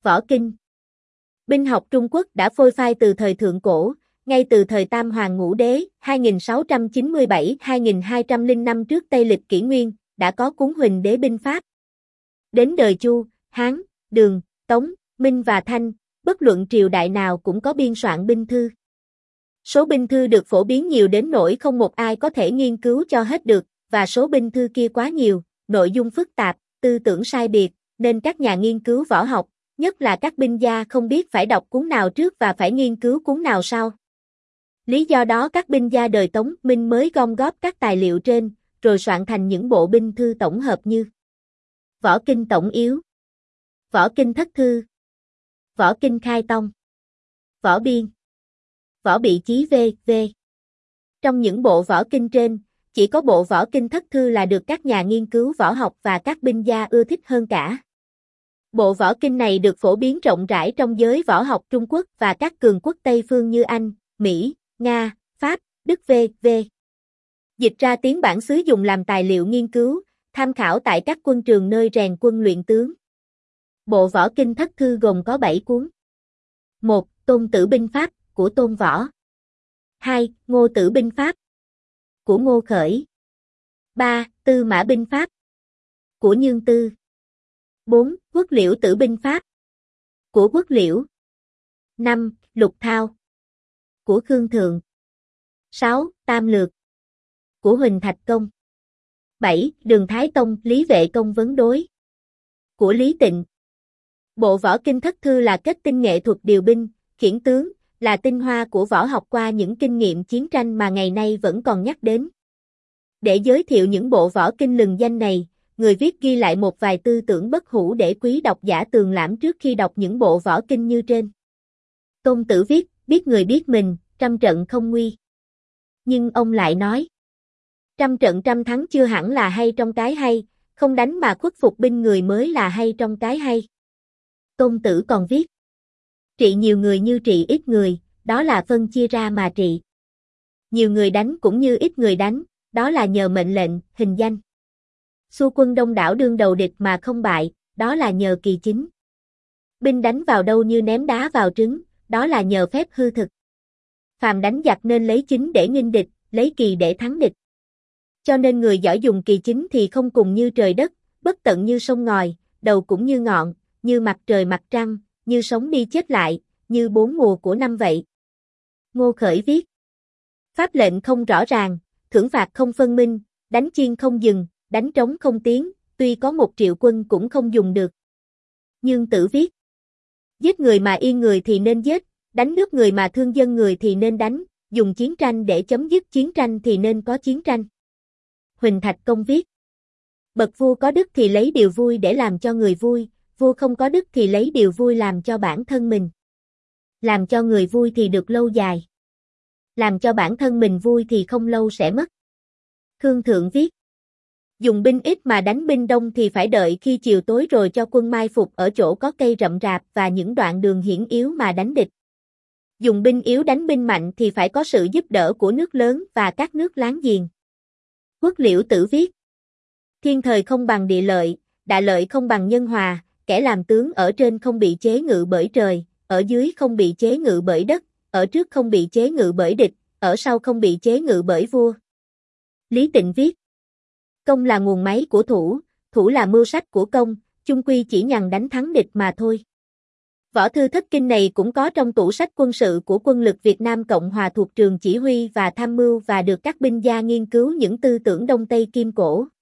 Võ Kinh. Binh học Trung Quốc đã phôi phai từ thời thượng cổ, ngay từ thời Tam Hoàng Ngũ Đế, 2697-2205 trước Tây lịch kỷ nguyên, đã có cuốn Huỳnh Đế binh pháp. Đến đời Chu, Hán, Đường, Tống, Minh và Thanh, bất luận triều đại nào cũng có biên soạn binh thư. Số binh thư được phổ biến nhiều đến nỗi không một ai có thể nghiên cứu cho hết được, và số binh thư kia quá nhiều, nội dung phức tạp, tư tưởng sai biệt, nên các nhà nghiên cứu võ học, nhất là các binh gia không biết phải đọc cuốn nào trước và phải nghiên cứu cuốn nào sau. Lý do đó các binh gia đời Tống, Minh mới gom góp các tài liệu trên, rồi soạn thành những bộ binh thư tổng hợp như Võ Kinh Tổng Yếu, Võ Kinh Thất Thư, Võ Kinh Khai Tông, Võ Biên, Võ Bị Chí v.v. Trong những bộ võ kinh trên, chỉ có bộ Võ Kinh Thất Thư là được các nhà nghiên cứu võ học và các binh gia ưa thích hơn cả. Bộ võ kinh này được phổ biến rộng rãi trong giới võ học Trung Quốc và các cường quốc Tây phương như Anh, Mỹ, Nga, Pháp, Đức v.v. Dịch ra tiếng bản xứ dùng làm tài liệu nghiên cứu, tham khảo tại các quân trường nơi rèn quân luyện tướng. Bộ Võ Kinh Thất Thư gồm có 7 cuốn. 1. Tôn Tử binh pháp, của Tôn Võ. 2. Ngô Tử binh pháp, của Ngô Khởi. 3. Tư Mã binh pháp, của Nhương Tư. 4. Quốc Liễu Tử binh pháp, của Quốc Liễu. 5. Lục Thao, của Khương Thượng. 6. Tam Lược, của Huỳnh Thạch Công. 7. Đường Thái Tông Lý Vệ Công vấn đối, của Lý Tịnh. Bộ Võ Kinh Thất Thư là kết tinh nghệ thuật điều binh, khiển tướng, là tinh hoa của võ học qua những kinh nghiệm chiến tranh mà ngày nay vẫn còn nhắc đến. Để giới thiệu những bộ võ kinh lừng danh này, người viết ghi lại một vài tư tưởng bất hủ để quý độc giả tường lãm trước khi đọc những bộ võ kinh như trên. Tôn Tử viết, biết người biết mình, trăm trận không nguy. Nhưng ông lại nói, trăm trận trăm thắng chưa hẳn là hay trong cái hay, không đánh mà khuất phục binh người mới là hay trong cái hay. Tôn Tử còn viết, trị nhiều người như trị ít người, đó là phân chia ra mà trị. Nhiều người đánh cũng như ít người đánh, đó là nhờ mệnh lệnh, hình danh. Xu quân đông đảo đương đầu địch mà không bại, đó là nhờ kỳ chính. Binh đánh vào đâu như ném đá vào trứng, đó là nhờ phép hư thực. Phàm đánh giặc nên lấy chính để nghinh địch, lấy kỳ để thắng địch. Cho nên người giỏi dùng kỳ chính thì không cùng như trời đất, bất tận như sông ngòi, đầu cũng như ngọn, như mặt trời mặt trăng, như sống đi chết lại, như bốn mùa của năm vậy. Ngô Khởi viết, pháp lệnh không rõ ràng, thưởng phạt không phân minh, đánh chiên không dừng, đánh trống không tiến, tuy có 1 triệu quân cũng không dùng được. Nhương Tử viết, giết người mà yên người thì nên giết, đánh nước người mà thương dân người thì nên đánh, dùng chiến tranh để chấm dứt chiến tranh thì nên có chiến tranh. Huỳnh Thạch Công viết, bậc vua có đức thì lấy điều vui để làm cho người vui, vua không có đức thì lấy điều vui làm cho bản thân mình. Làm cho người vui thì được lâu dài. Làm cho bản thân mình vui thì không lâu sẽ mất. Khương Thượng viết, dùng binh ít mà đánh binh đông thì phải đợi khi chiều tối rồi cho quân mai phục ở chỗ có cây rậm rạp và những đoạn đường hiểm yếu mà đánh địch. Dùng binh yếu đánh binh mạnh thì phải có sự giúp đỡ của nước lớn và các nước láng giềng. Quốc Liễu Tử viết, thiên thời không bằng địa lợi, đại lợi không bằng nhân hòa, kẻ làm tướng ở trên không bị chế ngự bởi trời, ở dưới không bị chế ngự bởi đất, ở trước không bị chế ngự bởi địch, ở sau không bị chế ngự bởi vua. Lý Tịnh viết, công là nguồn máy của thủ, thủ là mưu sách của công, chung quy chỉ nhằm đánh thắng địch mà thôi. Võ thư thất kinh này cũng có trong tủ sách quân sự của quân lực Việt Nam Cộng Hòa thuộc trường chỉ huy và tham mưu và được các binh gia nghiên cứu những tư tưởng Đông Tây Kim Cổ.